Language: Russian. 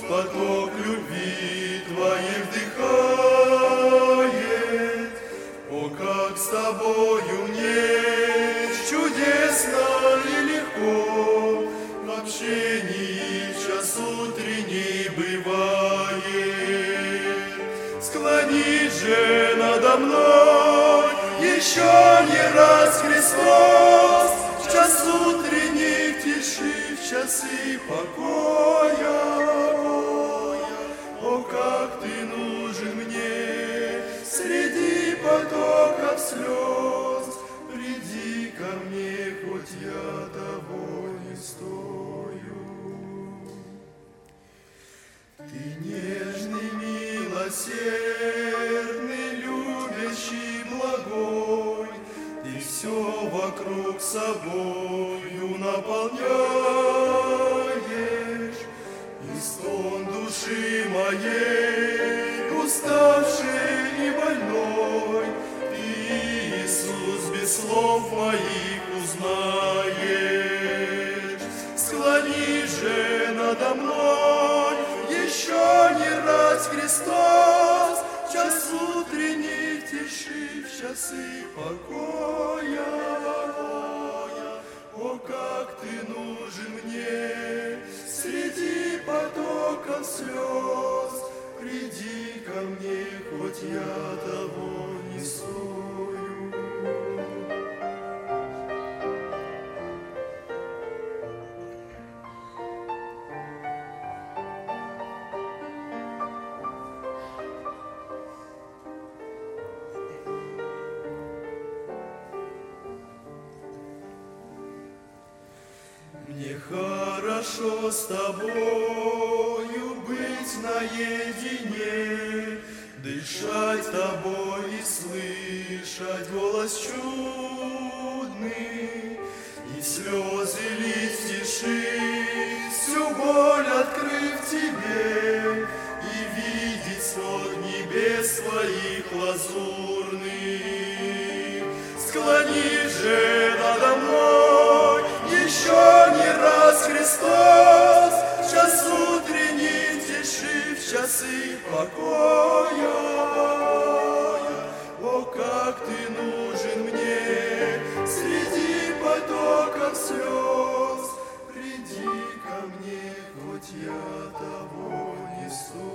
поток любви Твоей вдыхает. О, как с Тобою мне чудесно и легко в общении в час утренний бывает. Склонись же надо мной еще не раз, Христос, в час утренних тиши, в часы покоя. О, как Ты нужен мне среди потоков слез, приди ко мне, хоть я того не стою. Ты нежный, милосердный, любящий, благой, Ты все вокруг собою наполняешь, и стон души моей, уставшей и больной, Ты, Иисус, без слов моих узнаешь. Склонись же надо мной еще не раз, Христос, в час утренних тиши, в часы покоя. О, как Ты нужен мне среди потоков слез, приди ко мне, хоть я того не стою. Мне хорошо с Тобою быть наедине, дышать Тобой и слышать голос чудный, и слезы лить в тиши, всю боль открыв Тебе, и видеть свод небес своих лазурных. Склонись же надо мной еще не раз, Христос, в час утренней тиши, в часы покоя. О, как Ты нужен мне среди потоков слез, приди ко мне, хоть я того не стою.